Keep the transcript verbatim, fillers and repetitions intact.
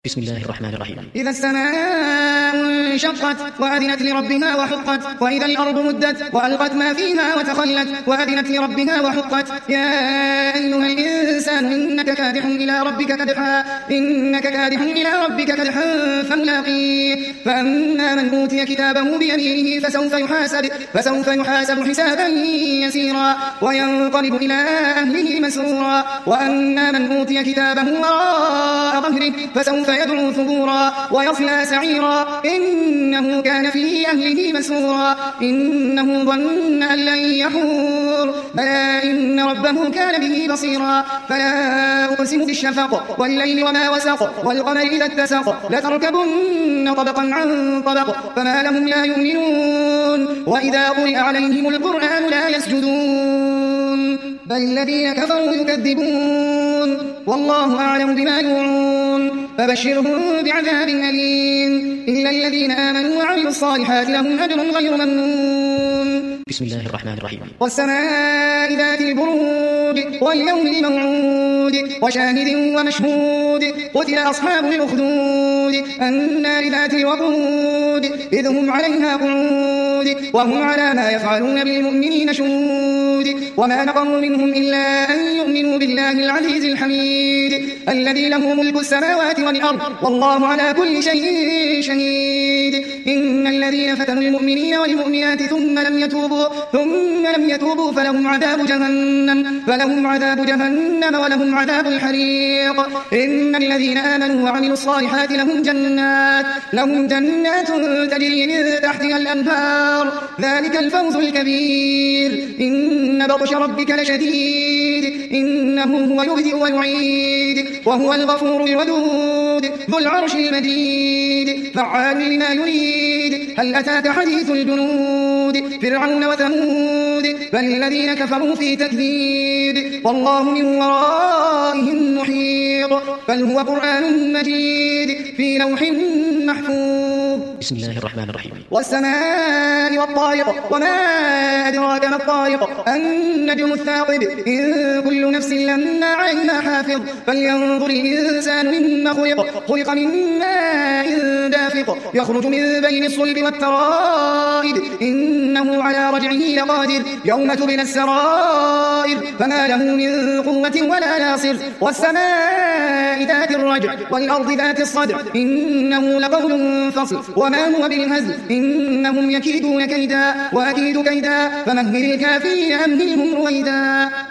بسم الله الرحمن الرحيم. إذا السماء انشقت وأذنت لربها وحقت وإذا الأرض مدت وألقت ما فيها وتخلت وأذنت لربها وحقت يا أيها الإنسان إنك كادح إلى ربك كدحا إنك كادح إلى ربك كدحا فملاقيه فأما من أوتي كتابه بيمينه فسوف يحاسب فسوف يحاسب حسابا يسيرا وينقلب إلى أهله مسرورا وأما من أوتي كتابه وراء ظهره فسوف يدعو ثبورا ويصلى سعيرا إنه كان في أهله مسرورا إنه ظن أن لن يحور بلى إن ربه كان به بصيرا فلا أقسم بالشفق والليل وما وسق والقمر إذا اتسق لتركبن طبقا عن طبق فما لهم لا يؤمنون وإذا قرئ عليهم القرآن لا يسجدون بل الذين كفروا يكذبون والله أعلم بما يوعون فبشرهم بعذاب أليم إلا الذين آمنوا وعملوا الصالحات لهم أجر غير ممنون. بسم الله الرحمن الرحيم. والسماء ذات البروج واليوم الموعود وشاهد ومشهود قتل أصحاب الأخدود النار ذات الوقود إذ هم عليها قعود وهم على ما يفعلون بالمؤمنين شهود وما نقموا منهم إلا أن يؤمنوا بالله العزيز الحميد الذي له ملك السماوات والأرض والله على كل شيء شهيد إن الذين فتنوا المؤمنين والمؤمنات ثم لم يتوبوا ثم لم يتوبوا فلهم عذاب جهنم فلهم عذاب جهنم ولهم عذاب الحريق إن الذين آمنوا وعملوا الصالحات لهم جنات لهم جنات تجري من تحتها الأنهار ذلك الفوز الكبير إن بطش ربك لشديد إنه هو يبدئ ويعيد وهو الغفور الودود ذو العرش المجيد فعال لما يريد هل أتاك حديث الجنود فرعون وثمود بل الذين كفروا في تكذيب والله من ورائهم محيط بل هو قرآن مجيد في لوح محفوظ. بسم الله الرحمن الرحيم. والسماء والطارق وما أدراك ما الطارق النجم الثاقب إن كل نفس لما عليها حافظ فلينظر الإنسان مما خلق خلق من ماء دافق يخرج من بين الصلب والترائب إنه على رجعه لقادر يوم تبلى السرائر فما له من قوة ولا ناصر والسماء ذات الرجع والأرض ذات الصدع إنه لقول فصل وما هو بالهزل إنهم يكيدون كيدا وأكيد كيدا فمهل الكافرين أمهلهم رويدا.